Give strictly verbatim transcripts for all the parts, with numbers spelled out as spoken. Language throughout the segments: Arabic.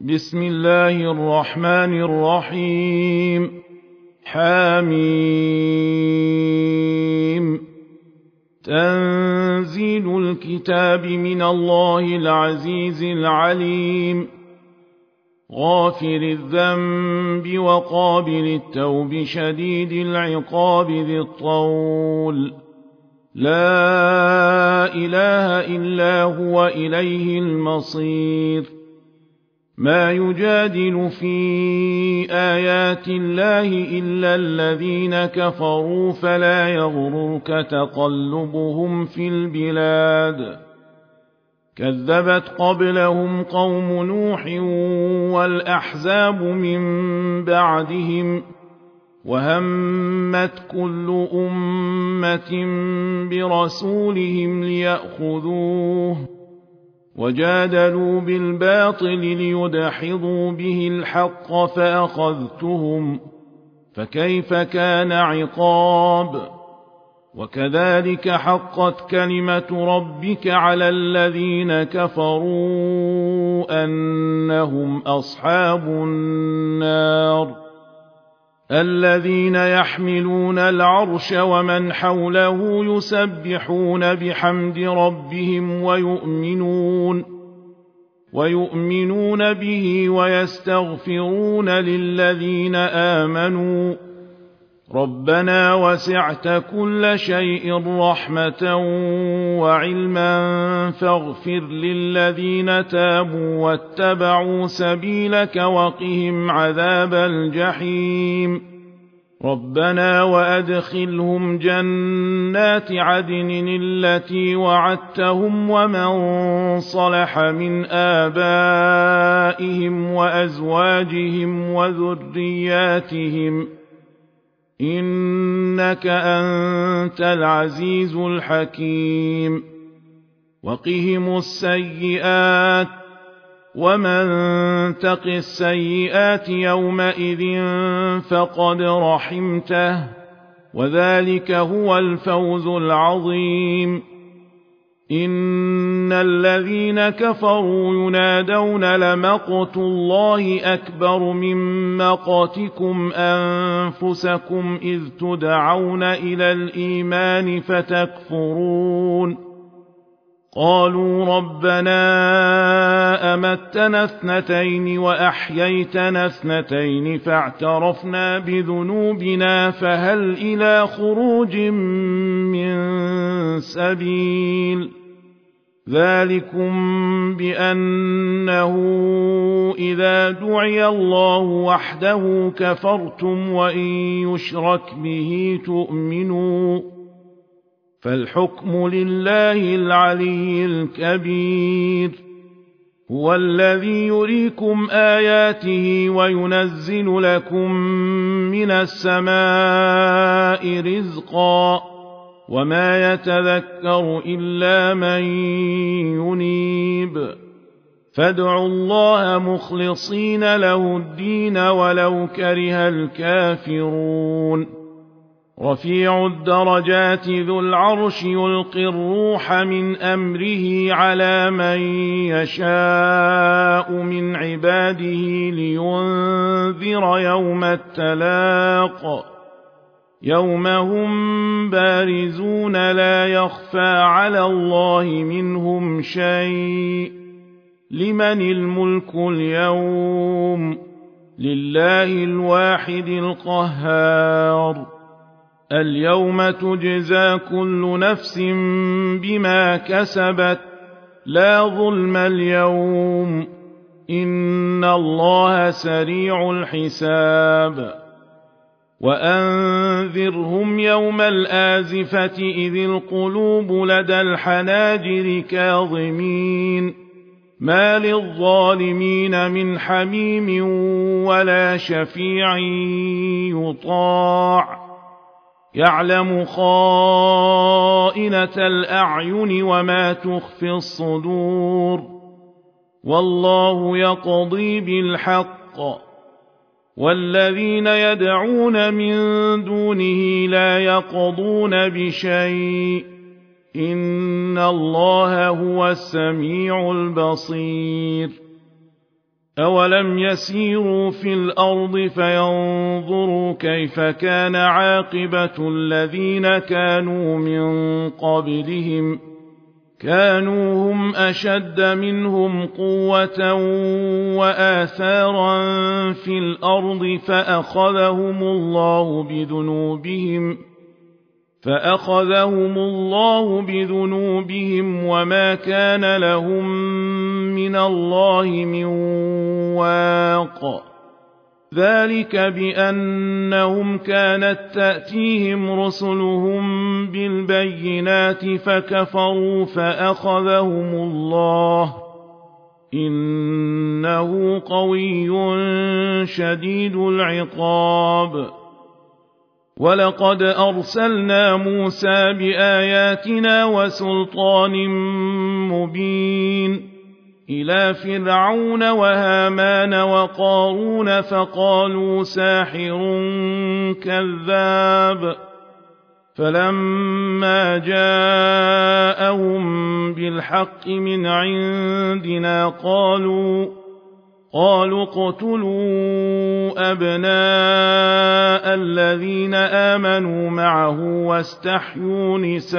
بسم الله الرحمن الرحيم حميم تنزيل الكتاب من الله العزيز العليم غافر الذنب وقابل التوب شديد العقاب ذي الطول لا إله إلا هو إليه المصير ما يجادل في آيات الله إلا الذين كفروا فلا يغررك تقلبهم في البلاد كذبت قبلهم قوم نوح والأحزاب من بعدهم وهمت كل أمة برسولهم ليأخذوه وجادلوا بالباطل ليدحضوا به الحق فأخذتهم فكيف كان عقاب وكذلك حقت كلمة ربك على الذين كفروا أنهم أصحاب النار الذين يحملون العرش ومن حوله يسبحون بحمد ربهم ويؤمنون ويؤمنون به ويستغفرون للذين آمنوا ربنا وسعت كل شيء رحمة وعلما فاغفر للذين تابوا واتبعوا سبيلك وقهم عذاب الجحيم ربنا وأدخلهم جنات عدن التي وعدتهم ومن صلح من آبائهم وأزواجهم وذرياتهم إنك أنت العزيز الحكيم وقهم السيئات ومن تق السيئات يومئذ فقد رحمته وذلك هو الفوز العظيم إن الذين كفروا ينادون لمقت الله أكبر من مقتكم أنفسكم إذ تدعون إلى الإيمان فتكفرون قالوا ربنا أمتنا اثنتين وأحييتنا اثنتين فاعترفنا بذنوبنا فهل إلى خروج من سبيل ذلكم بأنه إذا دعي الله وحده كفرتم وإن يشرك به تؤمنوا فالحكم لله العلي الكبير هو الذي يريكم آياته وينزل لكم من السماء رزقا وما يتذكر إلا من ينيب فادعوا الله مخلصين له الدين ولو كره الكافرون رفيع الدرجات ذو العرش يلقي الروح من أمره على من يشاء من عباده لينذر يوم التلاق يوم هم بارزون لا يخفى على الله منهم شيء لمن الملك اليوم لله الواحد القهار اليوم تجزى كل نفس بما كسبت لا ظلم اليوم إن الله سريع الحساب وأنذرهم يوم الآزفة إذ القلوب لدى الحناجر كاظمين ما للظالمين من حميم ولا شفيع يطاع يعلم خائنة الأعين وما تخفي الصدور والله يقضي بالحق والذين يدعون من دونه لا يقضون بشيء إن الله هو السميع البصير أولم يسيروا في الأرض فينظروا كيف كان عاقبة الذين كانوا من قبلهم كانوا هم أشد منهم قوة وآثارا في الأرض فأخذهم الله بذنوبهم فأخذهم الله بذنوبهم وما كان لهم من الله من واق ذلك بأنهم كانت تأتيهم رسلهم بالبينات فكفروا فأخذهم الله إنه قوي شديد العقاب ولقد أرسلنا موسى بآياتنا وسلطان مبين إلى فرعون وهامان وقارون فقالوا ساحر كذاب فلما جاءهم بالحق من عندنا قالوا قالوا اقتلوا أبناء الذين آمنوا معه واستحيوا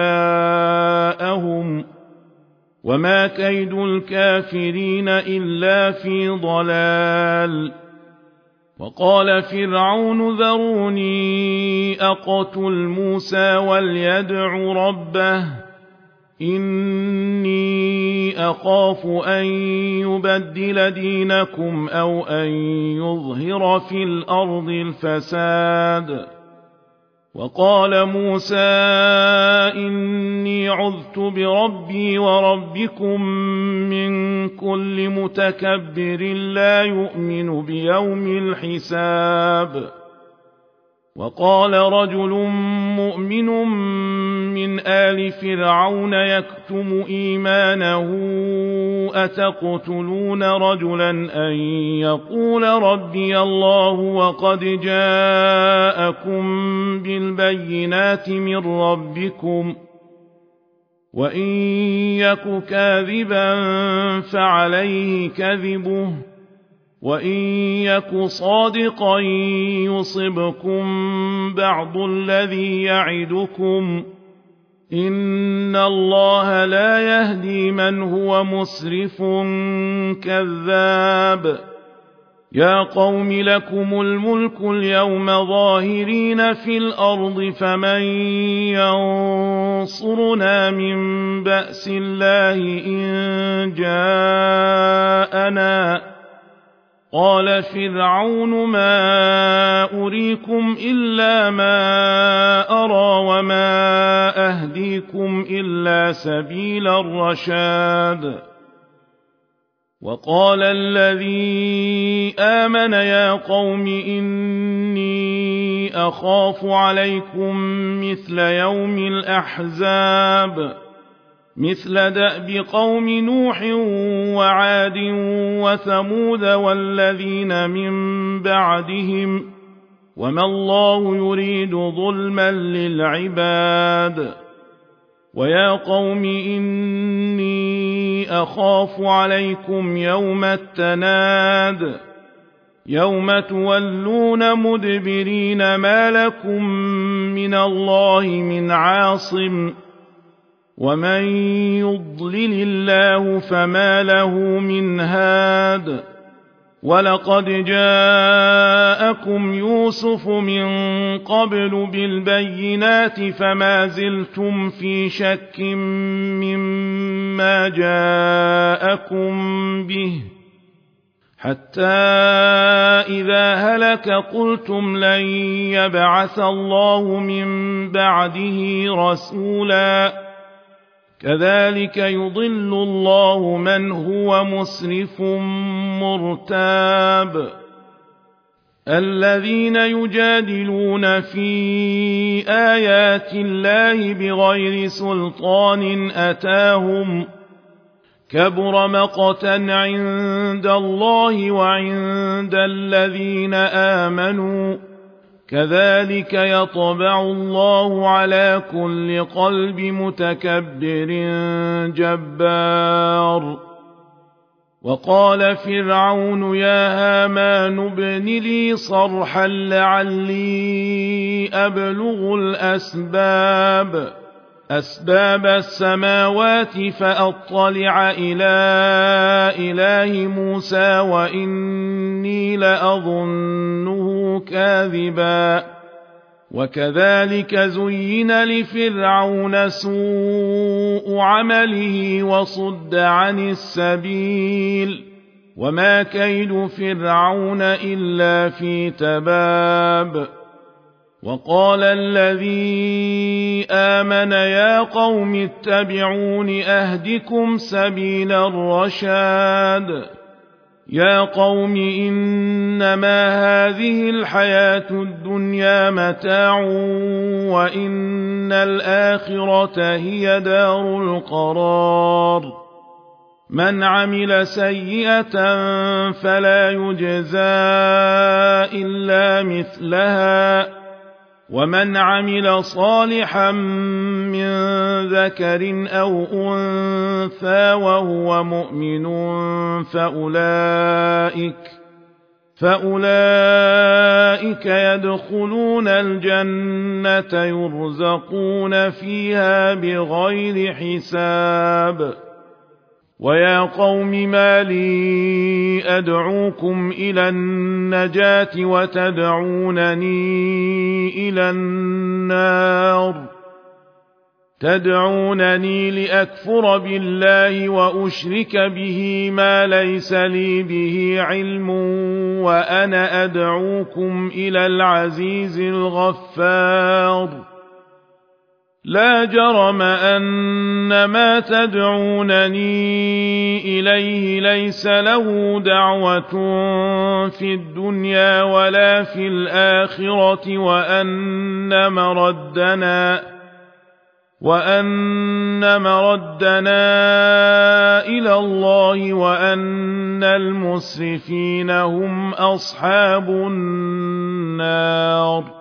نساءهم وما كيد الكافرين إلا في ضلال وقال فرعون ذروني أقتل موسى وليدع ربه إني أخاف أن يبدل دينكم أو أن يظهر في الأرض الفساد وقال موسى إني عذت بربي وربكم من كل متكبر لا يؤمن بيوم الحساب وقال رجل مؤمن من آل فرعون يكتم إيمانه أتقتلون رجلا أن يقول ربي الله وقد جاءكم بالبينات من ربكم وإن يك كاذبا فعليه كذبه وإن يك صادقا يصبكم بعض الذي يعدكم إن الله لا يهدي من هو مسرف كذاب يا قوم لكم الملك اليوم ظاهرين في الأرض فمن ينصرنا من بأس الله إن جاءنا قال فرعون ما أريكم إلا ما أرى وما أهديكم إلا سبيل الرشاد وقال الذي آمن يا قوم إني أخاف عليكم مثل يوم الأحزاب مثل دأب قوم نوح وعاد وثمود والذين من بعدهم وما الله يريد ظلما للعباد ويا قوم إني أخاف عليكم يوم التناد يوم تولون مدبرين ما لكم من الله من عاصم ومن يضلل الله فما له من هاد ولقد جاءكم يوسف من قبل بالبينات فما زلتم في شك مما جاءكم به حتى إذا هلك قلتم لن يبعث الله من بعده رسولا كذلك يضل الله من هو مسرف مرتاب الذين يجادلون في آيات الله بغير سلطان أتاهم كبر مقتا عند الله وعند الذين آمنوا كذلك يطبع الله على كل قلب متكبر جبار وقال فرعون يا هامان ابن لي صرحا لعلي أبلغ الأسباب أسباب السماوات فأطلع إلى إله موسى وإني لأظنه كاذبا وكذلك زين لفرعون سوء عمله وصد عن السبيل وما كيد فرعون إلا في تباب وقال الذي آمن يا قوم اتبعون أهدكم سبيل الرشاد يا قوم إنما هذه الحياة الدنيا متاع وإن الآخرة هي دار القرار من عمل سيئة فلا يجزى إلا مثلها ومن عمل صالحا من ذكر أو أنثى وهو مؤمن فأولئك, فأولئك يدخلون الجنة يرزقون فيها بغير حساب ويا قوم ما لي أدعوكم إلى النجاة وتدعونني إلى النار تدعونني لأكفر بالله وأشرك به ما ليس لي به علم وأنا أدعوكم إلى العزيز الغفار لا جرم أن ما تدعونني إليه ليس له دعوة في الدنيا ولا في الآخرة وأن مردنا وأن مردنا إلى الله وأن المسرفين هم أصحاب النار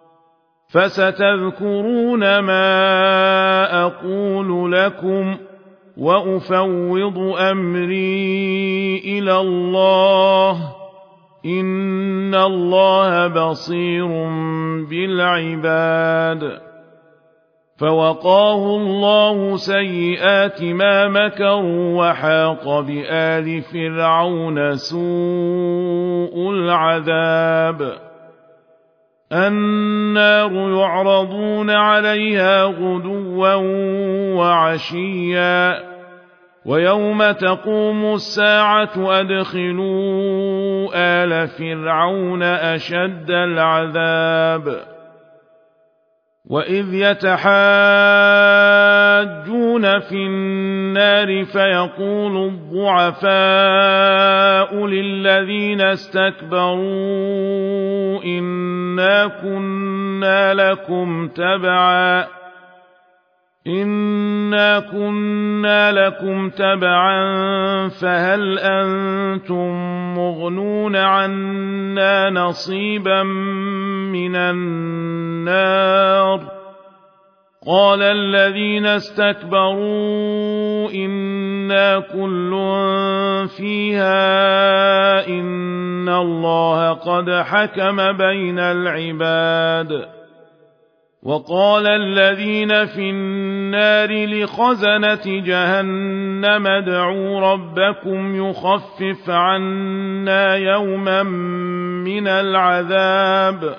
فستذكرون ما أقول لكم وأفوض أمري إلى الله إن الله بصير بالعباد فوقاه الله سيئات ما مكروا وحاق بآل فرعون سوء العذاب النار يعرضون عليها غدوا وعشيا ويوم تقوم الساعة أدخلوا آل فرعون أشد العذاب وإذ يتحاجون في النار فيقول الضعفاء للذين استكبروا إنا كنا لكم تبعا إنا كنا لكم تبعا فهل أنتم مغنون عنا نصيبا من النار قال الذين استكبروا إنا كل فيها إن الله قد حكم بين العباد وقال الذين في النار لخزنة جهنم ادعوا ربكم يخفف عنا يوما من العذاب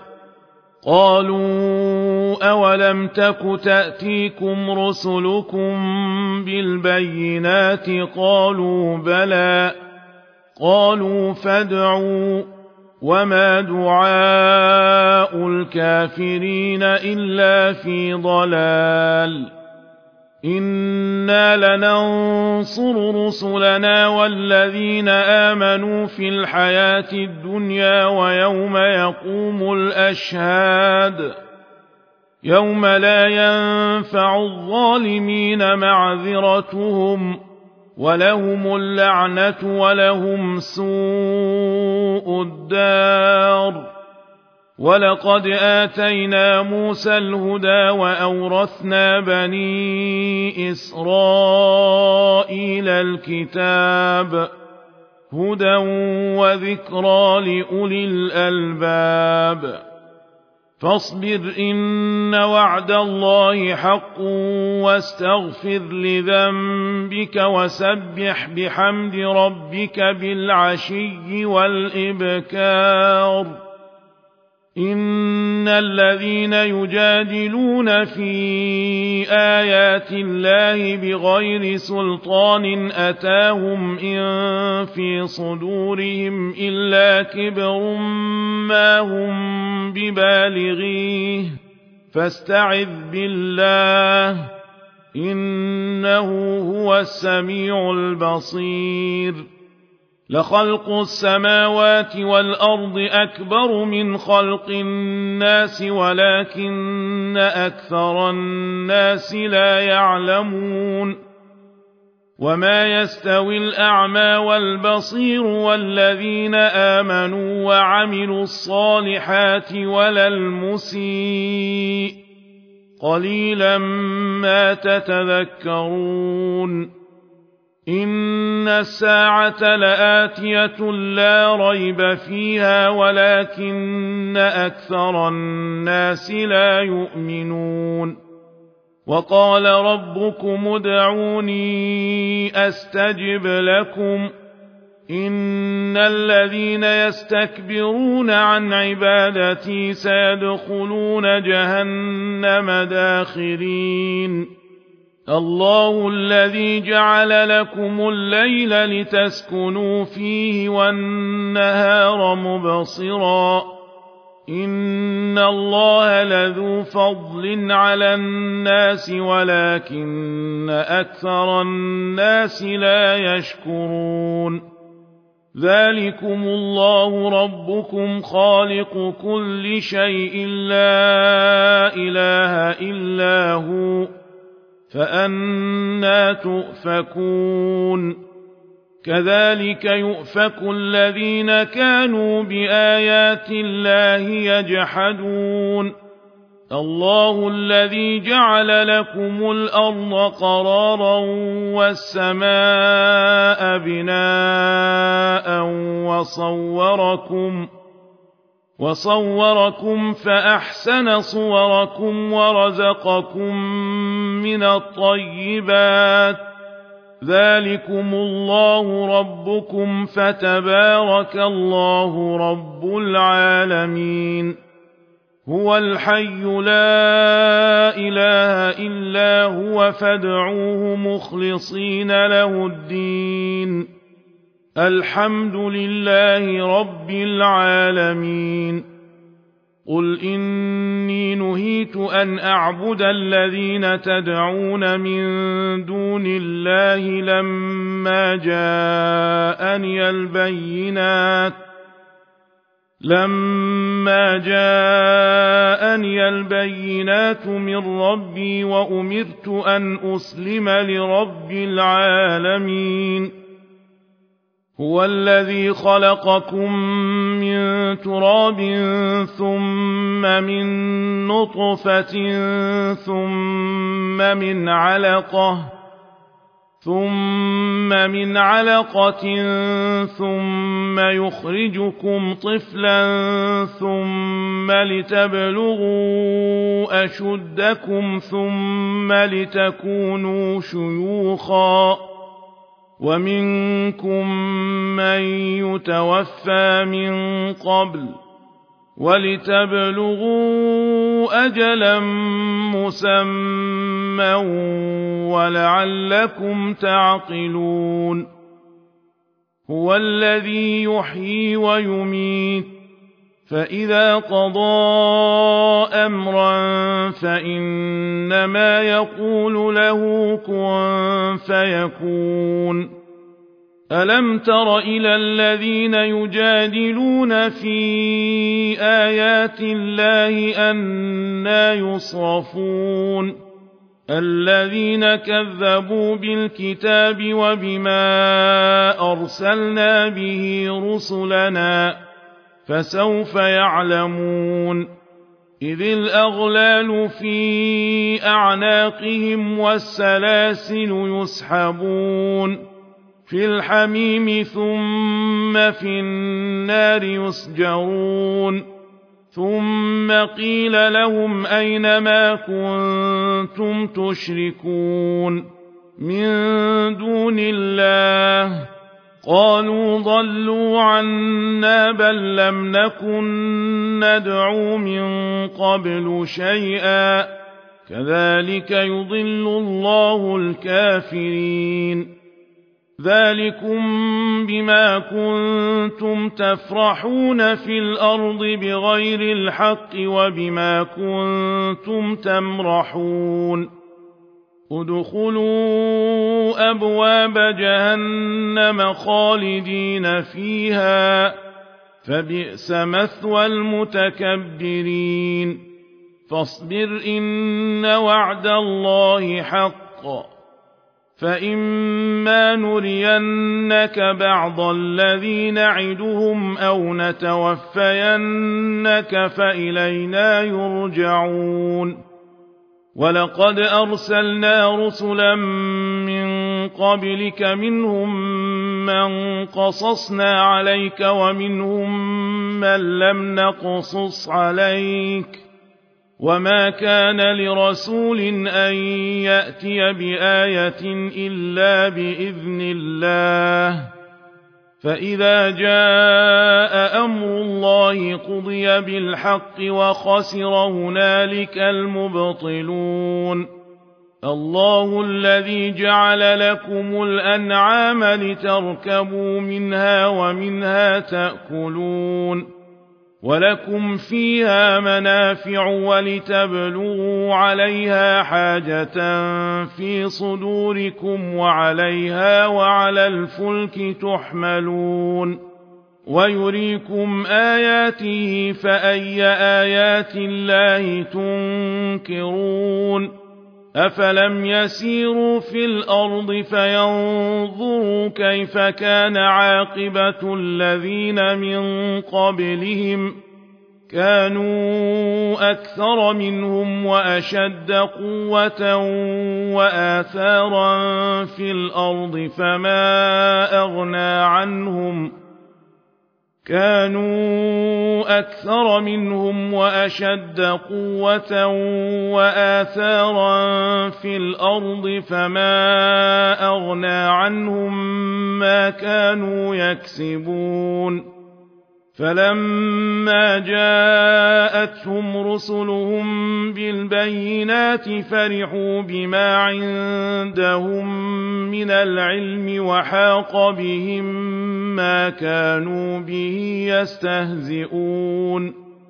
قالوا أولم تك تأتيكم رسلكم بالبينات قالوا بلى قالوا فادعوا وما دعاء الكافرين إلا في ضلال إنا لننصر رسلنا والذين آمنوا في الحياة الدنيا ويوم يقوم الأشهاد يوم لا ينفع الظالمين معذرتهم ولهم اللعنة ولهم سوء الدار ولقد آتينا موسى الهدى وأورثنا بني إسرائيل الكتاب هدى وذكرى لأولي الألباب فاصبر إن وعد الله حق واستغفر لذنبك وسبح بحمد ربك بالعشي والإبكار إن الذين يجادلون في آيات الله بغير سلطان أتاهم إن في صدورهم إلا كبر ما هم ببالغيه فاستعذ بالله إنه هو السميع البصير لخلق السماوات والأرض أكبر من خلق الناس ولكن أكثر الناس لا يعلمون وما يستوي الأعمى والبصير والذين آمنوا وعملوا الصالحات ولا المسيء قليلا ما تتذكرون إن الساعة لآتية لا ريب فيها ولكن أكثر الناس لا يؤمنون وقال ربكم ادعوني أستجب لكم إن الذين يستكبرون عن عبادتي سيدخلون جهنم داخرين الله الذي جعل لكم الليل لتسكنوا فيه والنهار مبصرا إن الله لذو فضل على الناس ولكن أكثر الناس لا يشكرون ذلكم الله ربكم خالق كل شيء لا إله إلا هو فأنى تؤفكون كذلك يؤفك الذين كانوا بآيات الله يجحدون الله الذي جعل لكم الأرض قرارا والسماء بناء وصوركم وصوركم فأحسن صوركم ورزقكم من الطيبات ذلكم الله ربكم فتبارك الله رب العالمين هو الحي لا إله إلا هو فادعوه مخلصين له الدين الحمد لله رب العالمين قل إني نهيت أن أعبد الذين تدعون من دون الله لما جاءني البينات لما جاءني البينات من ربي وأمرت أن أسلم لرب العالمين هو الذي خلقكم من تراب ثم من نطفة ثم من علقة ثم من علقة ثم يخرجكم طفلا ثم لتبلغوا أشدكم ثم لتكونوا شيوخا ومنكم من يتوفى من قبل ولتبلغوا أجلا مسمى ولعلكم تعقلون هو الذي يحيي ويميت فإذا قضى أمرا فإنما يقول له كن فيكون ألم تر إلى الذين يجادلون في آيات الله أنى يصرفون الذين كذبوا بالكتاب وبما أرسلنا به رسلنا فسوف يعلمون إذ الأغلال في أعناقهم والسلاسل يسحبون في الحميم ثم في النار يسجرون ثم قيل لهم أين ما كنتم تشركون من دون الله قالوا ضلوا عنا بل لم نكن ندعو من قبل شيئا كذلك يضل الله الكافرين ذلكم بما كنتم تفرحون في الأرض بغير الحق وبما كنتم تمرحون ادخلوا أبواب جهنم خالدين فيها فبئس مثوى المتكبرين فاصبر إن وعد الله حق فإما نرينك بعض الذي نعدهم أو نتوفينك فإلينا يرجعون ولقد أرسلنا رسلا من قبلك منهم من قصصنا عليك ومنهم من لم نقصص عليك وما كان لرسول أن يأتي بآية إلا بإذن الله فإذا جاء أمر الله قضي بالحق وخسر هنالك المبطلون الله الذي جعل لكم الأنعام لتركبوا منها ومنها تأكلون ولكم فيها منافع ولتبلغوا عليها حاجة في صدوركم وعليها وعلى الفلك تحملون ويريكم آياته فأي آيات الله تنكرون أفلم يسيروا في الأرض فينظروا كيف كان عاقبة الذين من قبلهم كانوا أكثر منهم وأشد قوة وآثارا في الأرض فما أغنى عنهم كانوا أكثر منهم وأشد قوة وآثارا في الأرض فما أغنى عنهم ما كانوا يكسبون فلما جاءتهم رسلهم بالبينات فرحوا بما عندهم من العلم وحاق بهم ما كانوا به يستهزئون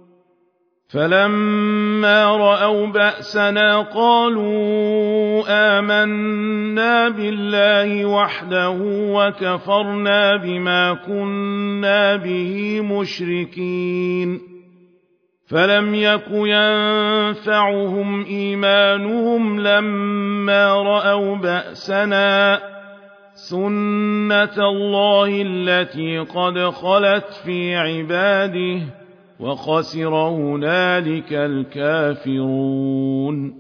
فلما رأوا بأسنا قالوا آمنا بالله وحده وكفرنا بما كنا به مشركين فلم يك ينفعهم إيمانهم لما رأوا بأسنا سنة الله التي قد خلت في عباده وخسر هنالك الكافرون